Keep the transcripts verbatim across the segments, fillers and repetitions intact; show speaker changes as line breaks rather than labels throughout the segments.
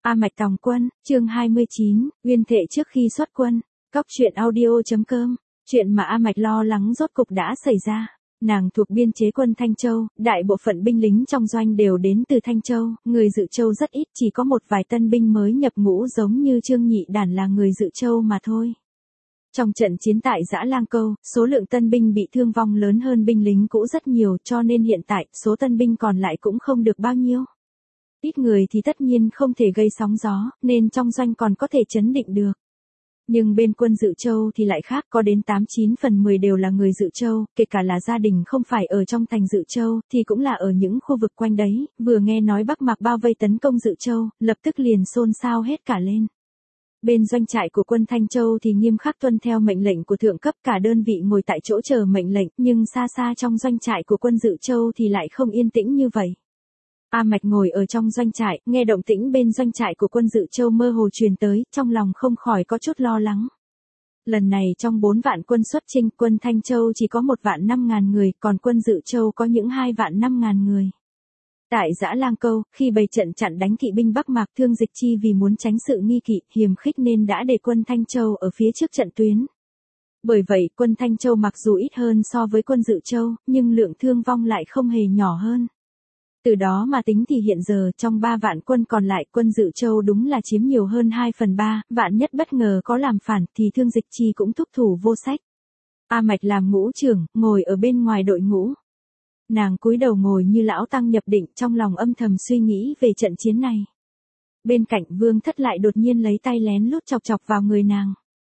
A Mạch Tòng Quân, chương hai mươi chín, Uyên Thệ trước khi xuất quân. Cóc truyện audio.com, chuyện mà A Mạch lo lắng rốt cục đã xảy ra. Nàng thuộc biên chế quân Thanh Châu, đại bộ phận binh lính trong doanh đều đến từ Thanh Châu, người Dự Châu rất ít, chỉ có một vài tân binh mới nhập ngũ giống như Trương Nhị Đản là người Dự Châu mà thôi. Trong trận chiến tại Dã Lang Câu, số lượng tân binh bị thương vong lớn hơn binh lính cũ rất nhiều, cho nên hiện tại số tân binh còn lại cũng không được bao nhiêu. Ít người thì tất nhiên không thể gây sóng gió, nên trong doanh còn có thể trấn định được. Nhưng bên quân Dự Châu thì lại khác, có đến tám chín phần mười đều là người Dự Châu, kể cả là gia đình không phải ở trong thành Dự Châu, thì cũng là ở những khu vực quanh đấy, vừa nghe nói Bắc Mạc bao vây tấn công Dự Châu, lập tức liền xôn xao hết cả lên. Bên doanh trại của quân Thanh Châu thì nghiêm khắc tuân theo mệnh lệnh của thượng cấp, cả đơn vị ngồi tại chỗ chờ mệnh lệnh, nhưng xa xa trong doanh trại của quân Dự Châu thì lại không yên tĩnh như vậy. A Mạch ngồi ở trong doanh trại, nghe động tĩnh bên doanh trại của quân Dự Châu mơ hồ truyền tới, trong lòng không khỏi có chút lo lắng. Lần này trong bốn vạn quân xuất chinh, quân Thanh Châu chỉ có một vạn năm ngàn người, còn quân Dự Châu có những hai vạn năm ngàn người. Tại Dã Lang Câu, khi bày trận chặn đánh kỵ binh Bắc Mạc, Thương Dịch Chi vì muốn tránh sự nghi kỵ, hiềm khích nên đã để quân Thanh Châu ở phía trước trận tuyến. Bởi vậy, quân Thanh Châu mặc dù ít hơn so với quân Dự Châu, nhưng lượng thương vong lại không hề nhỏ hơn. Từ đó mà tính thì hiện giờ trong ba vạn quân còn lại, quân Dự Châu đúng là chiếm nhiều hơn hai phần ba, vạn nhất bất ngờ có làm phản thì Thương Dịch Chi cũng thúc thủ vô sách. A Mạch làm ngũ trưởng, ngồi ở bên ngoài đội ngũ. Nàng cúi đầu ngồi như lão tăng nhập định, trong lòng âm thầm suy nghĩ về trận chiến này. Bên cạnh Vương Thất lại đột nhiên lấy tay lén lút chọc chọc vào người nàng.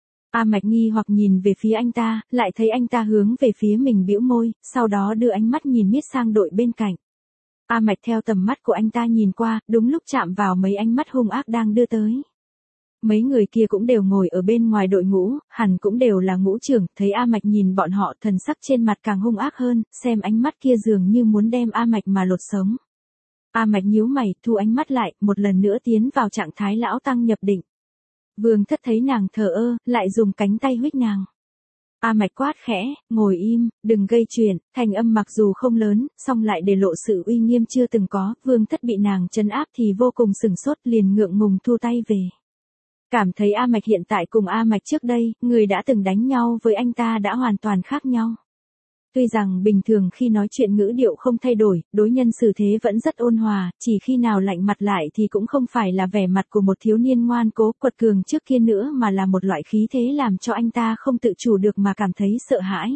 A Mạch nghi hoặc nhìn về phía anh ta, lại thấy anh ta hướng về phía mình bĩu môi, sau đó đưa ánh mắt nhìn miết sang đội bên cạnh. A Mạch theo tầm mắt của anh ta nhìn qua, đúng lúc chạm vào mấy ánh mắt hung ác đang đưa tới. Mấy người kia cũng đều ngồi ở bên ngoài đội ngũ, hẳn cũng đều là ngũ trưởng, thấy A Mạch nhìn bọn họ, thần sắc trên mặt càng hung ác hơn, xem ánh mắt kia dường như muốn đem A Mạch mà lột sống. A Mạch nhíu mày, thu ánh mắt lại, một lần nữa tiến vào trạng thái lão tăng nhập định. Vương Thất thấy nàng thờ ơ, lại dùng cánh tay huých nàng. A Mạch quát khẽ, ngồi im, đừng gây chuyện, thành âm mặc dù không lớn, song lại để lộ sự uy nghiêm chưa từng có, Vương Thất bị nàng trấn áp thì vô cùng sửng sốt, liền ngượng ngùng thu tay về. Cảm thấy A Mạch hiện tại cùng A Mạch trước đây, người đã từng đánh nhau với anh ta đã hoàn toàn khác nhau. Tuy rằng bình thường khi nói chuyện ngữ điệu không thay đổi, đối nhân xử thế vẫn rất ôn hòa, chỉ khi nào lạnh mặt lại thì cũng không phải là vẻ mặt của một thiếu niên ngoan cố quật cường trước kia nữa, mà là một loại khí thế làm cho anh ta không tự chủ được mà cảm thấy sợ hãi.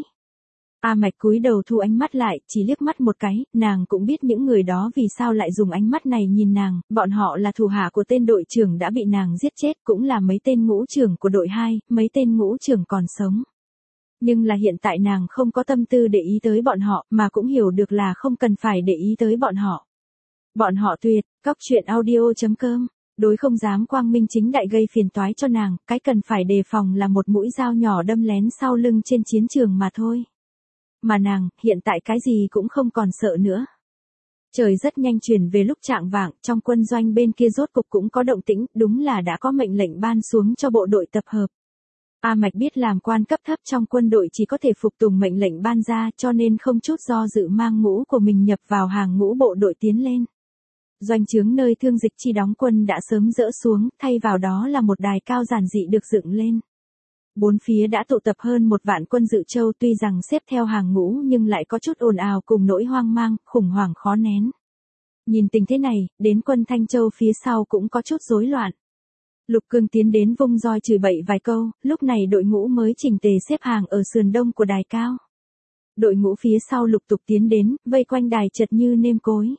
A Mạch cúi đầu thu ánh mắt lại, chỉ liếc mắt một cái, nàng cũng biết những người đó vì sao lại dùng ánh mắt này nhìn nàng, bọn họ là thủ hạ của tên đội trưởng đã bị nàng giết chết, cũng là mấy tên ngũ trưởng của đội hai, mấy tên ngũ trưởng còn sống. Nhưng là hiện tại nàng không có tâm tư để ý tới bọn họ, mà cũng hiểu được là không cần phải để ý tới bọn họ. Bọn họ tuyệt, cóc truyện audio.com, đối không dám quang minh chính đại gây phiền toái cho nàng, cái cần phải đề phòng là một mũi dao nhỏ đâm lén sau lưng trên chiến trường mà thôi. Mà nàng, hiện tại cái gì cũng không còn sợ nữa. Trời rất nhanh chuyển về lúc chạng vạng, trong quân doanh bên kia rốt cục cũng có động tĩnh, đúng là đã có mệnh lệnh ban xuống cho bộ đội tập hợp. A Mạch biết làm quan cấp thấp trong quân đội chỉ có thể phục tùng mệnh lệnh ban ra, cho nên không chút do dự mang ngũ của mình nhập vào hàng ngũ bộ đội tiến lên. Doanh trướng nơi Thương Dịch Chi đóng quân đã sớm dỡ xuống, thay vào đó là một đài cao giản dị được dựng lên. Bốn phía đã tụ tập hơn một vạn quân Dự Châu, tuy rằng xếp theo hàng ngũ nhưng lại có chút ồn ào cùng nỗi hoang mang, khủng hoảng khó nén. Nhìn tình thế này, đến quân Thanh Châu phía sau cũng có chút rối loạn. Lục Cương tiến đến vung roi chửi bậy vài câu, lúc này đội ngũ mới chỉnh tề xếp hàng ở sườn đông của đài cao. Đội ngũ phía sau lục tục tiến đến, vây quanh đài chật như nêm cối.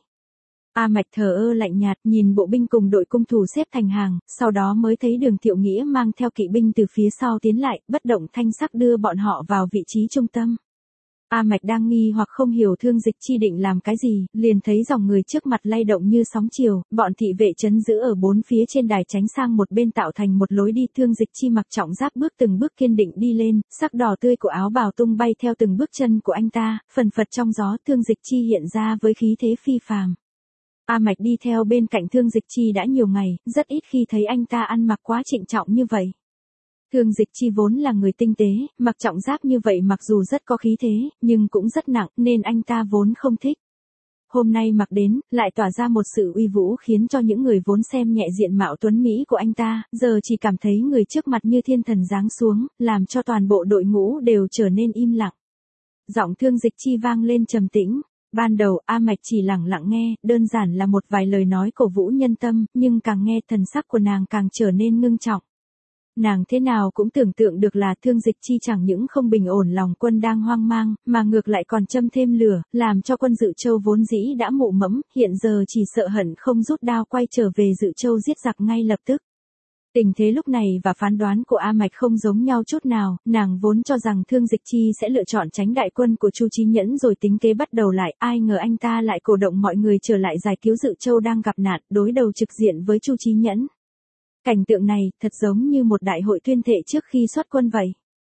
A Mạch thờ ơ lạnh nhạt nhìn bộ binh cùng đội cung thủ xếp thành hàng, sau đó mới thấy Đường Thiệu Nghĩa mang theo kỵ binh từ phía sau tiến lại, bất động thanh sắc đưa bọn họ vào vị trí trung tâm. A Mạch đang nghi hoặc không hiểu Thương Dịch Chi định làm cái gì, liền thấy dòng người trước mặt lay động như sóng chiều, bọn thị vệ trấn giữ ở bốn phía trên đài tránh sang một bên tạo thành một lối đi. Thương Dịch Chi mặc trọng giáp bước từng bước kiên định đi lên, sắc đỏ tươi của áo bào tung bay theo từng bước chân của anh ta, phần phật trong gió. Thương Dịch Chi hiện ra với khí thế phi phàm. A Mạch đi theo bên cạnh Thương Dịch Chi đã nhiều ngày, rất ít khi thấy anh ta ăn mặc quá trịnh trọng như vậy. Thương Dịch Chi vốn là người tinh tế, mặc trọng giáp như vậy mặc dù rất có khí thế, nhưng cũng rất nặng, nên anh ta vốn không thích. hôm nay mặc đến, lại tỏa ra một sự uy vũ khiến cho những người vốn xem nhẹ diện mạo tuấn Mỹ của anh ta, giờ chỉ cảm thấy người trước mặt như thiên thần giáng xuống, làm cho toàn bộ đội ngũ đều trở nên im lặng. Giọng Thương Dịch Chi vang lên trầm tĩnh. Ban đầu A Mạch chỉ lặng lặng nghe, đơn giản là một vài lời nói cổ vũ nhân tâm, nhưng càng nghe thần sắc của nàng càng trở nên ngưng trọng. Nàng thế nào cũng tưởng tượng được là Thương Dịch Chi chẳng những không bình ổn lòng quân đang hoang mang, mà ngược lại còn châm thêm lửa, làm cho quân Dự Châu vốn dĩ đã mụ mẫm, hiện giờ chỉ sợ hận không rút đao quay trở về Dự Châu giết giặc ngay lập tức. Tình thế lúc này và phán đoán của A Mạch không giống nhau chút nào, nàng vốn cho rằng Thương Dịch Chi sẽ lựa chọn tránh đại quân của Chu Chí Nhẫn rồi tính kế bắt đầu lại, ai ngờ anh ta lại cổ động mọi người trở lại giải cứu Dự Châu đang gặp nạn, đối đầu trực diện với Chu Chí Nhẫn. Cảnh tượng này thật giống như một đại hội tuyên thệ trước khi xuất quân vậy.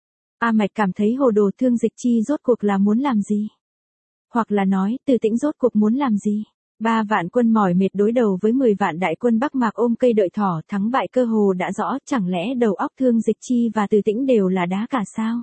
A Mạch cảm thấy hồ đồ, Thương Dịch Chi rốt cuộc là muốn làm gì? Hoặc là nói, Từ Tĩnh rốt cuộc muốn làm gì? Ba vạn quân mỏi mệt đối đầu với mười vạn đại quân Bắc Mạc ôm cây đợi thỏ, thắng bại cơ hồ đã rõ, chẳng lẽ đầu óc Thương Dịch Chi và Từ Tĩnh đều là đá cả sao?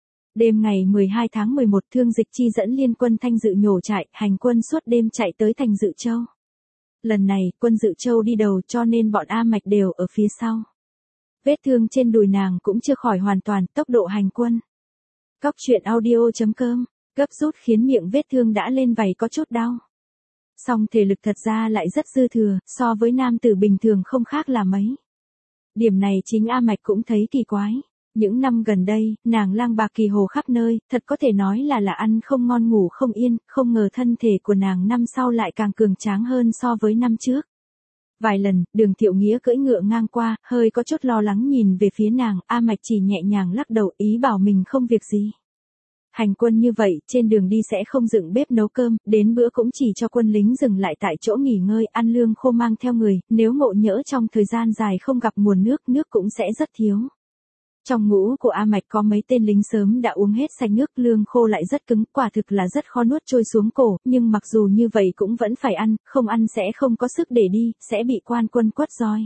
Đêm ngày mười hai tháng mười một, Thương Dịch Chi dẫn liên quân Thanh Dự nhổ trại, hành quân suốt đêm chạy tới thành Dự Châu. Lần này, quân Dự Châu đi đầu cho nên bọn A Mạch đều ở phía sau. Vết thương trên đùi nàng cũng chưa khỏi hoàn toàn, tốc độ hành quân. Cóc truyện audio chấm com, gấp rút khiến miệng vết thương đã lên vảy có chút đau. Song thể lực thật ra lại rất dư thừa, so với nam tử bình thường không khác là mấy. Điểm này chính A Mạch cũng thấy kỳ quái. Những năm gần đây, nàng lang bạc kỳ hồ khắp nơi, thật có thể nói là là ăn không ngon ngủ không yên, không ngờ thân thể của nàng năm sau lại càng cường tráng hơn so với năm trước. Vài lần, Đường Thiệu Nghĩa cưỡi ngựa ngang qua, hơi có chút lo lắng nhìn về phía nàng, A Mạch chỉ nhẹ nhàng lắc đầu ý bảo mình không việc gì. Hành quân như vậy, trên đường đi sẽ không dựng bếp nấu cơm, đến bữa cũng chỉ cho quân lính dừng lại tại chỗ nghỉ ngơi, ăn lương khô mang theo người, nếu ngộ nhỡ trong thời gian dài không gặp nguồn nước, nước cũng sẽ rất thiếu. Trong ngũ của A Mạch có mấy tên lính sớm đã uống hết sạch nước, lương khô lại rất cứng, quả thực là rất khó nuốt trôi xuống cổ, nhưng mặc dù như vậy cũng vẫn phải ăn, không ăn sẽ không có sức để đi, sẽ bị quan quân quất roi.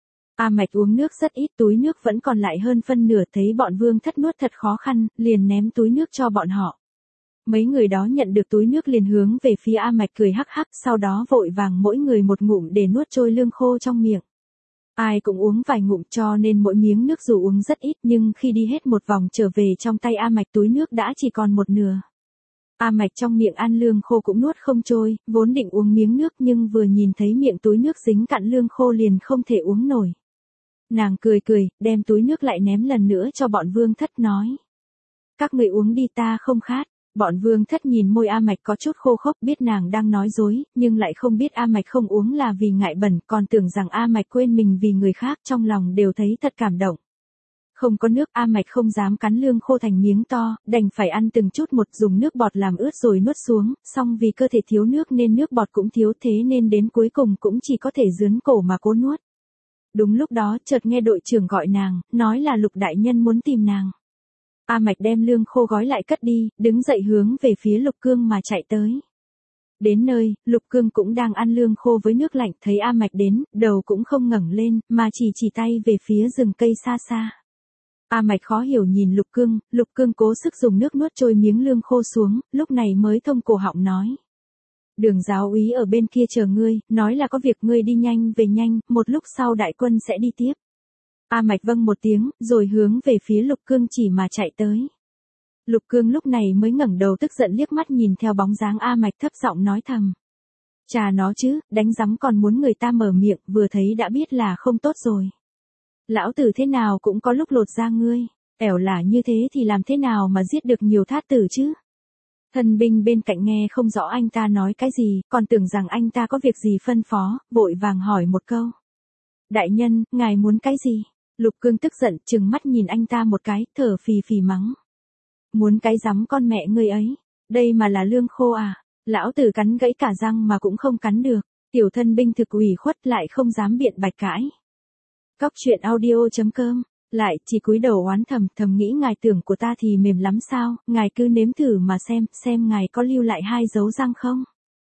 A Mạch uống nước rất ít, túi nước vẫn còn lại hơn phân nửa, thấy bọn Vương Thất nuốt thật khó khăn, liền ném túi nước cho bọn họ. Mấy người đó nhận được túi nước liền hướng về phía A Mạch cười hắc hắc, sau đó vội vàng mỗi người một ngụm để nuốt trôi lương khô trong miệng. Ai cũng uống vài ngụm cho nên mỗi miếng nước dù uống rất ít nhưng khi đi hết một vòng trở về trong tay A Mạch túi nước đã chỉ còn một nửa. A Mạch trong miệng ăn lương khô cũng nuốt không trôi, vốn định uống miếng nước nhưng vừa nhìn thấy miệng túi nước dính cặn lương khô liền không thể uống nổi. Nàng cười cười, đem túi nước lại ném lần nữa cho bọn Vương Thất nói. Các người uống đi, ta không khát. Bọn Vương Thất nhìn môi A Mạch có chút khô khốc, biết nàng đang nói dối, nhưng lại không biết A Mạch không uống là vì ngại bẩn, còn tưởng rằng A Mạch quên mình vì người khác, trong lòng đều thấy thật cảm động. Không có nước, A Mạch không dám cắn lương khô thành miếng to, đành phải ăn từng chút một, dùng nước bọt làm ướt rồi nuốt xuống, song vì cơ thể thiếu nước nên nước bọt cũng thiếu, thế nên đến cuối cùng cũng chỉ có thể dướn cổ mà cố nuốt. Đúng lúc đó, chợt nghe đội trưởng gọi nàng, nói là Lục đại nhân muốn tìm nàng. A Mạch đem lương khô gói lại cất đi, đứng dậy hướng về phía Lục Cương mà chạy tới. Đến nơi, Lục Cương cũng đang ăn lương khô với nước lạnh, thấy A Mạch đến, đầu cũng không ngẩng lên, mà chỉ chỉ tay về phía rừng cây xa xa. A Mạch khó hiểu nhìn Lục Cương, Lục Cương cố sức dùng nước nuốt trôi miếng lương khô xuống, lúc này mới thông cổ họng nói. Đường giáo úy ở bên kia chờ ngươi, nói là có việc, ngươi đi nhanh về nhanh, một lúc sau đại quân sẽ đi tiếp. A Mạch vâng một tiếng, rồi hướng về phía Lục Cương chỉ mà chạy tới. Lục Cương lúc này mới ngẩng đầu tức giận liếc mắt nhìn theo bóng dáng A Mạch, thấp giọng nói thầm. Chà nó chứ, đánh rắm còn muốn người ta mở miệng, vừa thấy đã biết là không tốt rồi. Lão tử thế nào cũng có lúc lột da ngươi, ẻo là như thế thì làm thế nào mà giết được nhiều thát tử chứ? Thân binh bên cạnh nghe không rõ anh ta nói cái gì, còn tưởng rằng anh ta có việc gì phân phó, vội vàng hỏi một câu. Đại nhân, ngài muốn cái gì? Lục Cương tức giận, trừng mắt nhìn anh ta một cái, thở phì phì mắng. Muốn cái rắm con mẹ ngươi ấy, đây mà là lương khô à? Lão tử cắn gãy cả răng mà cũng không cắn được, tiểu thân binh thực ủy khuất lại không dám biện bạch cãi. Cóc truyện audio chấm com, lại chỉ cúi đầu oán thầm, thầm nghĩ ngài tưởng của ta thì mềm lắm sao, ngài cứ nếm thử mà xem, xem ngài có lưu lại hai dấu răng không.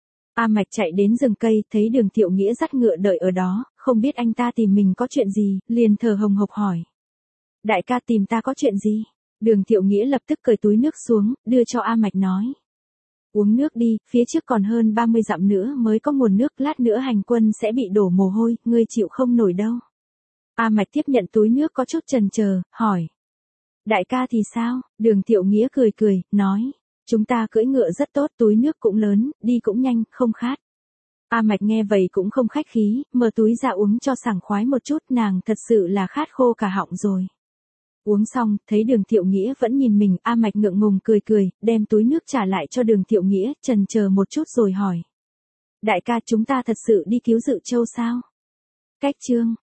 A Mạch chạy đến rừng cây, thấy Đường Thiệu Nghĩa dắt ngựa đợi ở đó, không biết anh ta tìm mình có chuyện gì, liền thở hồng hộc hỏi. Đại ca tìm ta có chuyện gì? Đường Thiệu Nghĩa lập tức cởi túi nước xuống, đưa cho A Mạch nói. Uống nước đi, phía trước còn hơn ba mươi dặm nữa mới có nguồn nước, lát nữa hành quân sẽ bị đổ mồ hôi, ngươi chịu không nổi đâu. A Mạch tiếp nhận túi nước có chút chần chờ, hỏi. Đại ca thì sao? Đường Thiệu Nghĩa cười cười, nói. Chúng ta cưỡi ngựa rất tốt, túi nước cũng lớn, đi cũng nhanh, không khát. A Mạch nghe vậy cũng không khách khí, mở túi ra uống cho sảng khoái một chút, nàng thật sự là khát khô cả họng rồi. Uống xong, thấy Đường Thiệu Nghĩa vẫn nhìn mình, A Mạch ngượng ngùng cười cười, đem túi nước trả lại cho Đường Thiệu Nghĩa, chần chờ một chút rồi hỏi. Đại ca, chúng ta thật sự đi cứu Dự Châu sao? Cách chương